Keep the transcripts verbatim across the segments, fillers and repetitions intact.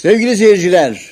Sevgili seyirciler,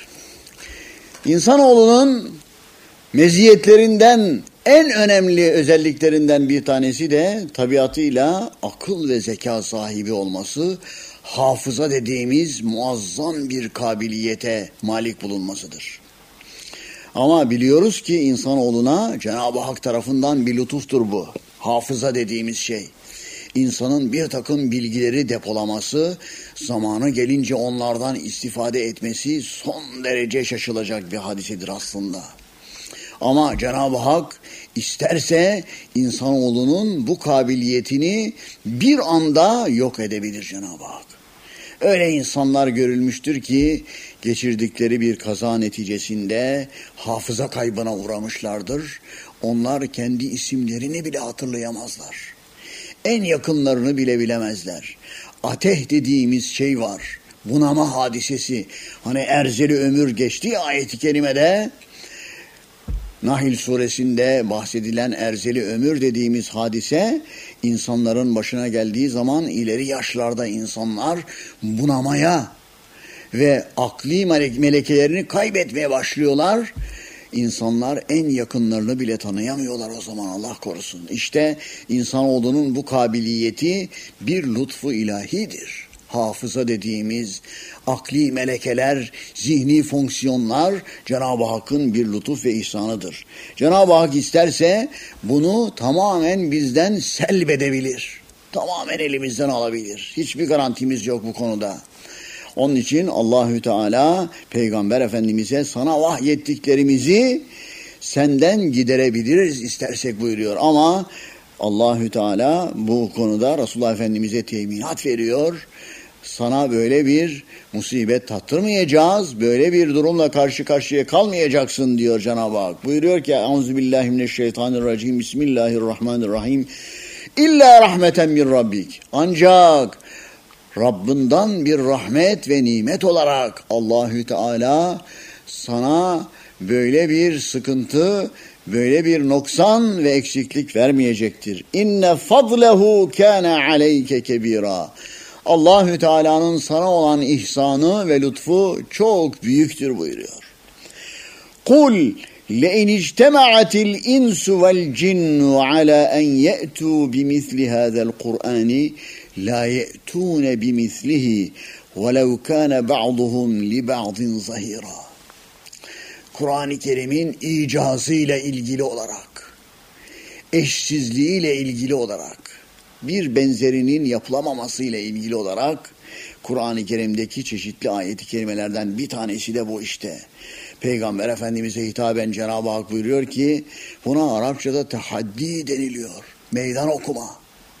insanoğlunun meziyetlerinden, en önemli özelliklerinden bir tanesi de tabiatıyla akıl ve zeka sahibi olması, hafıza dediğimiz muazzam bir kabiliyete malik bulunmasıdır. Ama biliyoruz ki insanoğluna Cenab-ı Hak tarafından bir lütuftur bu. Hafıza dediğimiz şey. İnsanın bir takım bilgileri depolaması, zamanı gelince onlardan istifade etmesi son derece şaşılacak bir hadisedir aslında. Ama Cenab-ı Hak isterse insanoğlunun bu kabiliyetini bir anda yok edebilir Cenab-ı Hak. Öyle insanlar görülmüştür ki geçirdikleri bir kaza neticesinde hafıza kaybına uğramışlardır. Onlar kendi isimlerini bile hatırlayamazlar. En yakınlarını bile bilemezler. Ateh dediğimiz şey var. Bunama hadisesi. Hani erzeli ömür geçtiği ayet-i kerimede Nahl suresinde bahsedilen erzeli ömür dediğimiz hadise insanların başına geldiği zaman ileri yaşlarda insanlar bunamaya ve akli melekelerini kaybetmeye başlıyorlar. İnsanlar en yakınlarını bile tanıyamıyorlar o zaman, Allah korusun. İşte insanoğlunun bu kabiliyeti bir lütfu ilahidir. Hafıza dediğimiz akli melekeler, zihni fonksiyonlar Cenab-ı Hakk'ın bir lütuf ve ihsanıdır. Cenab-ı Hak isterse bunu tamamen bizden selbedebilir. Tamamen elimizden alabilir. Hiçbir garantimiz yok bu konuda. Onun için Allahü Teala Peygamber Efendimiz'e sana vahyettiklerimizi senden giderebiliriz istersek buyuruyor. Ama Allahü Teala bu konuda Resulullah Efendimiz'e teminat veriyor. Sana böyle bir musibet tattırmayacağız, böyle bir durumla karşı karşıya kalmayacaksın diyor Cenab-ı Hak. Buyuruyor ki Euzubillahimineşşeytanirracim, Bismillahirrahmanirrahim. İlla rahmeten min Rabbik. Ancak Rabbinden bir rahmet ve nimet olarak Allahü Teala sana böyle bir sıkıntı, böyle bir noksan ve eksiklik vermeyecektir. İnne fadlehu kana aleyke kebira. Allahü Teala'nın sana olan ihsanı ve lütfu çok büyüktür buyuruyor. Kul le'in ictema'atil insu vel cinnu ala en ye'tu bimithli hâzel Kur'ani la ye'tûne bimislihi velev kâne ba'duhum li ba'din zahira. Kur'an-ı Kerim'in icazıyla ilgili olarak, eşsizliğiyle ilgili olarak, bir benzerinin yapılamamasıyla ilgili olarak Kur'an-ı Kerim'deki çeşitli ayet-i kerimelerden bir tanesi de bu işte. Peygamber Efendimiz'e hitaben Cenab-ı Hak buyuruyor ki buna Arapçada tehaddi deniliyor. Meydan okuma.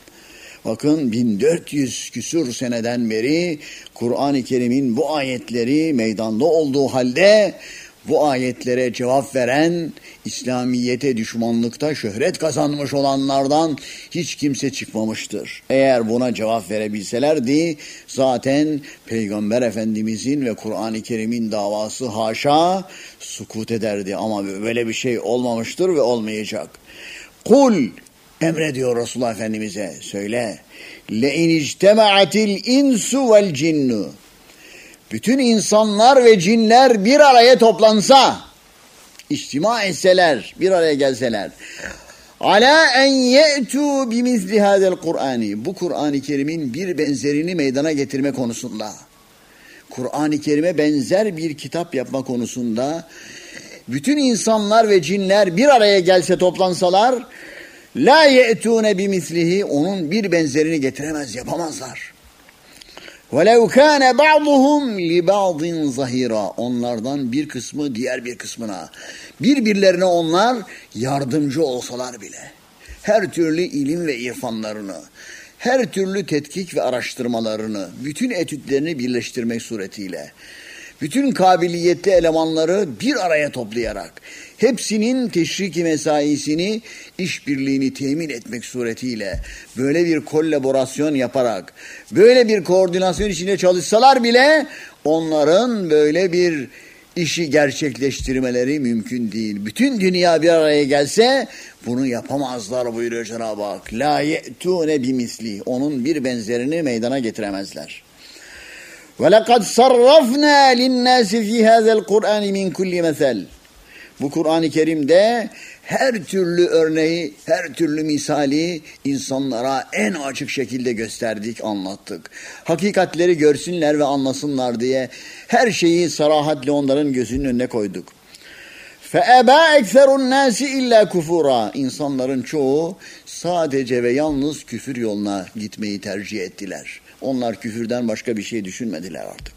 Bakın bin dört yüz küsur seneden beri Kur'an-ı Kerim'in bu ayetleri meydanda olduğu halde bu ayetlere cevap veren, İslamiyete düşmanlıkta şöhret kazanmış olanlardan hiç kimse çıkmamıştır. Eğer buna cevap verebilselerdi zaten Peygamber Efendimizin ve Kur'an-ı Kerim'in davası haşa sukut ederdi. Ama böyle bir şey olmamıştır ve olmayacak. Kul, emrediyor Resulullah Efendimiz'e, söyle. لَاِنْ اِجْتَمَعَتِ الْاِنْسُ وَالْجِنُّ. Bütün insanlar ve cinler bir araya toplansa, içtima etseler, bir araya gelseler, ala en ye'tu bimizli hadel Kur'ani, bu Kur'an-ı Kerim'in bir benzerini meydana getirme konusunda, Kur'an-ı Kerim'e benzer bir kitap yapma konusunda, bütün insanlar ve cinler bir araya gelse, toplansalar, la ye'tûne bimislihi, onun bir benzerini getiremez, yapamazlar. وَلَوْ كَانَ بَعْضُهُمْ لِبَعْضٍ zahira. Onlardan bir kısmı diğer bir kısmına, birbirlerine onlar yardımcı olsalar bile, her türlü ilim ve irfanlarını, her türlü tetkik ve araştırmalarını, bütün etütlerini birleştirmek suretiyle, bütün kabiliyetli elemanları bir araya toplayarak, hepsinin teşriki mesaisini, işbirliğini temin etmek suretiyle, böyle bir kolaborasyon yaparak, böyle bir koordinasyon içinde çalışsalar bile, onların böyle bir işi gerçekleştirmeleri mümkün değil. Bütün dünya bir araya gelse, bunu yapamazlar buyuruyor Cenab-ı Hak. La ye'tûne bimisli. Onun bir benzerini meydana getiremezler. Ve lekad sarrafna linnâsi fî hâzel Kur'ân min kulli mesel. Bu Kur'an-ı Kerim'de her türlü örneği, her türlü misali insanlara en açık şekilde gösterdik, anlattık. Hakikatleri görsünler ve anlasınlar diye her şeyi sarahatle onların gözünün önüne koyduk. فَاَبَا اَكْثَرُ النَّاسِ اِلَّا كُفُورًا. İnsanların çoğu sadece ve yalnız küfür yoluna gitmeyi tercih ettiler. Onlar küfürden başka bir şey düşünmediler artık.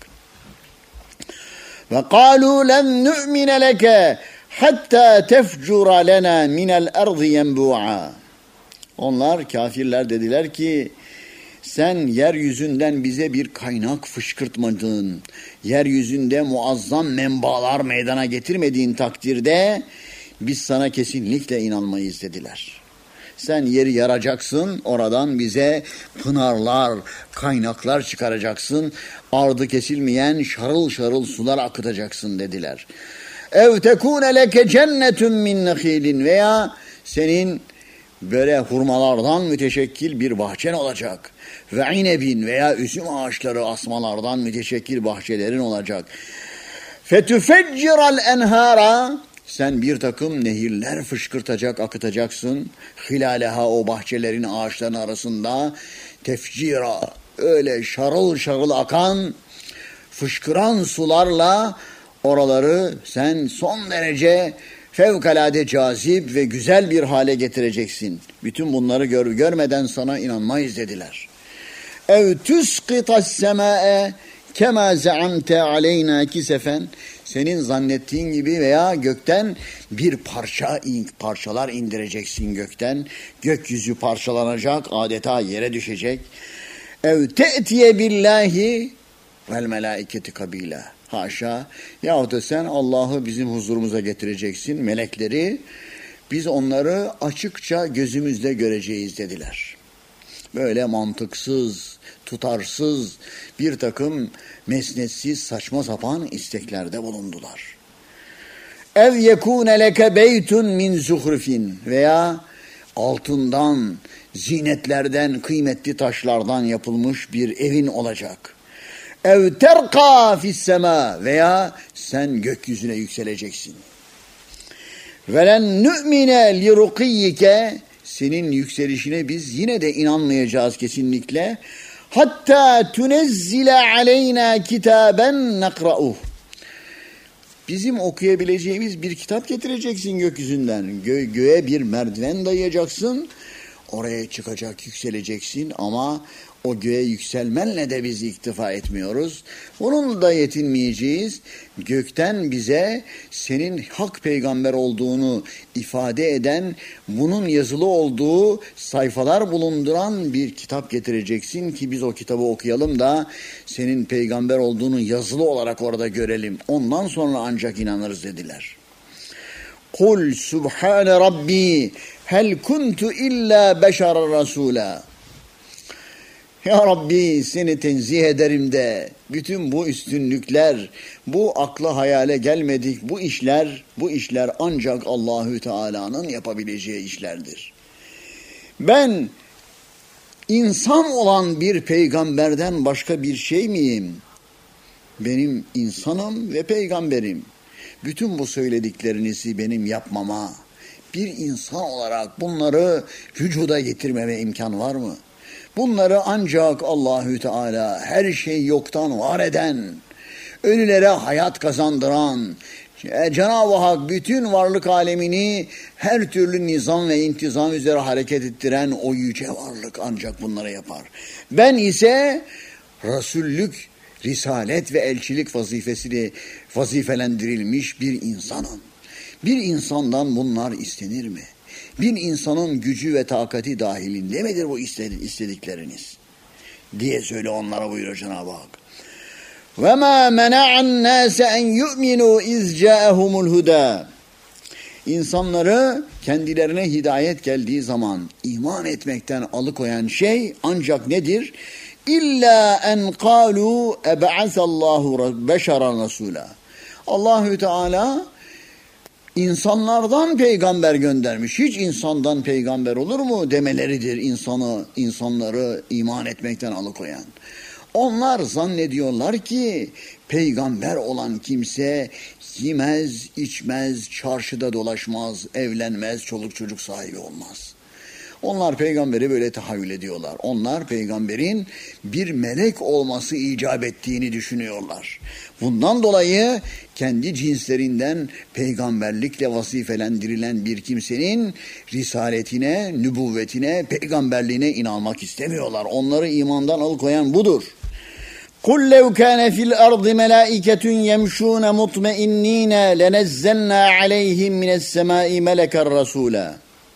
وَقَالُوا لَنْ نُؤْمِنَ لَكَ hatta tefcura lena minel ardı yenbu'a. Onlar, kafirler dediler ki sen yeryüzünden bize bir kaynak fışkırtmadığın, yeryüzünde muazzam menbalar meydana getirmediğin takdirde biz sana kesinlikle inanmayız dediler. Sen yeri yaracaksın, oradan bize pınarlar, kaynaklar çıkaracaksın, ardı kesilmeyen şarıl şarıl sular akıtacaksın dediler. ev tekune leke cennetun min nehilin, veya senin böyle hurmalardan müteşekkil bir bahçen olacak. Ve inebin, veya üzüm ağaçları asmalardan müteşekkil bahçelerin olacak. Fetüfecciral enhara, sen bir takım nehirler fışkırtacak, akıtacaksın. Hilaleha, o bahçelerin, ağaçların arasında tefcira, öyle şarıl şarıl akan, fışkıran sularla oraları sen son derece fevkalade cazip ve güzel bir hale getireceksin. Bütün bunları gör, görmeden sana inanmayız dediler. Ev tusqitas sema'e kema za'amte aleyna kisefen, senin zannettiğin gibi veya gökten bir parça parçalar indireceksin gökten. Gökyüzü parçalanacak, adeta yere düşecek. Ev te'tiye billahi vel melaiketi kabila. Haşa. Yahut da sen Allah'ı bizim huzurumuza getireceksin, melekleri. Biz onları açıkça gözümüzle göreceğiz dediler. Böyle mantıksız, tutarsız, bir takım mesnetsiz, saçma sapan isteklerde bulundular. Ev yekûne leke beytun min zuhrufin, veya altından, zinetlerden, kıymetli taşlardan yapılmış bir evin olacak. Ev terqa fissema, veya sen gökyüzüne yükseleceksin. Velen nu'mine li ruqiyyike, senin yükselişine biz yine de inanmayacağız kesinlikle. Hatta tunezzile aleyna kitaben nakra'uh, bizim okuyabileceğimiz bir kitap getireceksin gökyüzünden. Gö göğe bir merdiven dayayacaksın. Oraya çıkacak, yükseleceksin, ama o göğe yükselmenle de biz iktifa etmiyoruz. Onunla da yetinmeyeceğiz. Gökten bize senin hak peygamber olduğunu ifade eden, bunun yazılı olduğu sayfalar bulunduran bir kitap getireceksin ki biz o kitabı okuyalım da senin peygamber olduğunu yazılı olarak orada görelim. Ondan sonra ancak inanırız dediler. Kul subhane rabbi hel kuntu illa beşer rasula. Ya Rabbi, seni tenzih ederim de bütün bu üstünlükler, bu akla hayale gelmedik bu işler, bu işler ancak Allahü Teala'nın yapabileceği işlerdir. Ben insan olan bir peygamberden başka bir şey miyim? Benim insanım ve peygamberim. Bütün bu söylediklerinizi benim yapmama, bir insan olarak bunları vücuda getirmeme imkan var mı? Bunları ancak Allahü Teala, her şeyi yoktan var eden, ölülere hayat kazandıran, Cenab-ı Hak bütün varlık alemini her türlü nizam ve intizam üzere hareket ettiren o yüce varlık ancak bunları yapar. Ben ise Resullük, risalet ve elçilik vazifesiyle vazifelendirilmiş bir insanım. Bir insandan bunlar istenir mi? Bir insanın gücü ve takati dahilinde midir bu istedikleriniz? Diye söyle onlara buyuruyor Cenab-ı Hak. وَمَا مَنَعَ النَّاسَ اَنْ يُؤْمِنُوا اِذْ جَاءَهُمُ الْهُدَى. İnsanları kendilerine hidayet geldiği zaman iman etmekten alıkoyan şey ancak nedir? İlla en kalu eb'asallahu beşeran rasula. Allahü Teala İnsanlardan peygamber göndermiş. Hiç insandan peygamber olur mu demeleridir insanı, insanları iman etmekten alıkoyan. Onlar zannediyorlar ki peygamber olan kimse yemez, içmez, çarşıda dolaşmaz, evlenmez, çoluk çocuk sahibi olmaz. Onlar peygamberi böyle tahayyül ediyorlar. Onlar peygamberin bir melek olması icap ettiğini düşünüyorlar. Bundan dolayı kendi cinslerinden peygamberlikle vazifelendirilen bir kimsenin risaletine, nübüvvetine, peygamberliğine inanmak istemiyorlar. Onları imandan alıkoyan budur. قُلْ لَوْ كَانَ فِي الْأَرْضِ مَلَائِكَةٌ يَمْشُونَ مُطْمَئِنِّينَ لَنَزَّلْنَا عَلَيْهِمْ مِنَ السَّمَاءِ مَلَكًا رَسُولًا.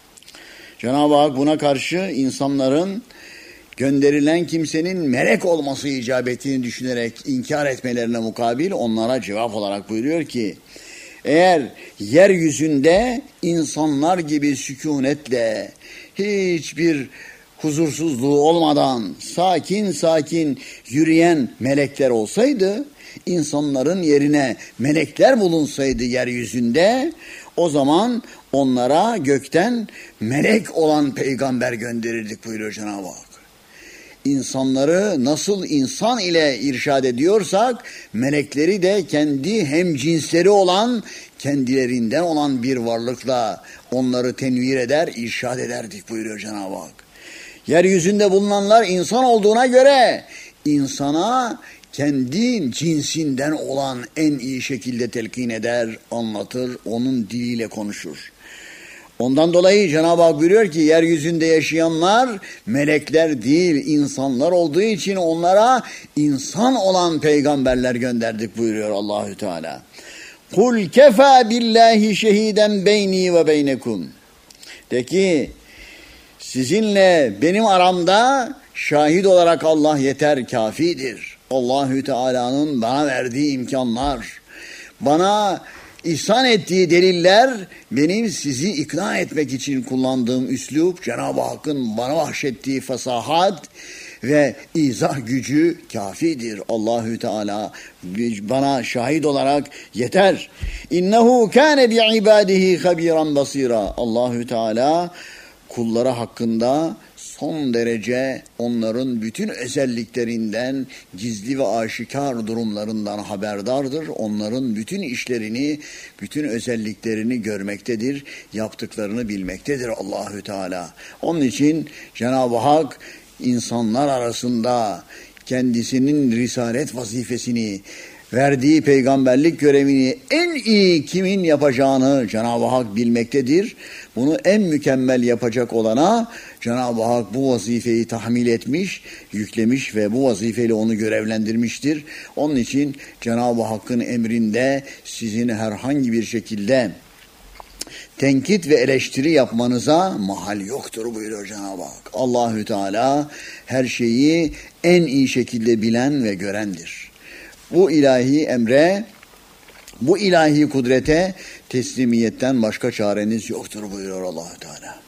Cenab-ı Hak buna karşı insanların gönderilen kimsenin melek olması icap ettiğini düşünerek inkar etmelerine mukabil onlara cevap olarak buyuruyor ki, eğer yeryüzünde insanlar gibi sükunetle, hiçbir huzursuzluğu olmadan sakin sakin yürüyen melekler olsaydı, insanların yerine melekler bulunsaydı yeryüzünde, o zaman onlara gökten melek olan peygamber gönderirdik buyuruyor Cenab-ı Hak. İnsanları nasıl insan ile irşad ediyorsak, melekleri de kendi hem cinsleri olan, kendilerinden olan bir varlıkla onları tenvir eder, irşad ederdik buyuruyor Cenab-ı Hak. Yeryüzünde bulunanlar insan olduğuna göre insana kendi cinsinden olan en iyi şekilde telkin eder, anlatır, onun diliyle konuşur. Ondan dolayı Cenab-ı Hak buyuruyor ki yeryüzünde yaşayanlar melekler değil insanlar olduğu için onlara insan olan peygamberler gönderdik buyuruyor Allahü Teala. Kul kefa billahi şehiden beyni ve beynekum. De ki sizinle benim aramda şahit olarak Allah yeter, kafidir. Allahü Teala'nın bana verdiği imkanlar, bana ihsan ettiği deliller, benim sizi ikna etmek için kullandığım üslup, Cenab-ı Hakk'ın bana bahşettiği fasahat ve izah gücü kafidir. Allahü Teala bana şahit olarak yeter. İnnehu kâne bi'ibâdihi habîran basîrâ. Allahü Teala kulları hakkında son derece onların bütün özelliklerinden, gizli ve aşikar durumlarından haberdardır. Onların bütün işlerini, bütün özelliklerini görmektedir, yaptıklarını bilmektedir Allahü Teala. Onun için Cenab-ı Hak insanlar arasında kendisinin risalet vazifesini, verdiği peygamberlik görevini en iyi kimin yapacağını Cenab-ı Hak bilmektedir. Bunu en mükemmel yapacak olana Cenab-ı Hak bu vazifeyi tahmil etmiş, yüklemiş ve bu vazifeyle onu görevlendirmiştir. Onun için Cenab-ı Hakk'ın emrinde sizin herhangi bir şekilde tenkit ve eleştiri yapmanıza mahal yoktur buyuruyor Cenab-ı Hak. Allahü Teala her şeyi en iyi şekilde bilen ve görendir. Bu ilahi emre, bu ilahi kudrete teslimiyetten başka çareniz yoktur buyuruyor Allah-u Teala.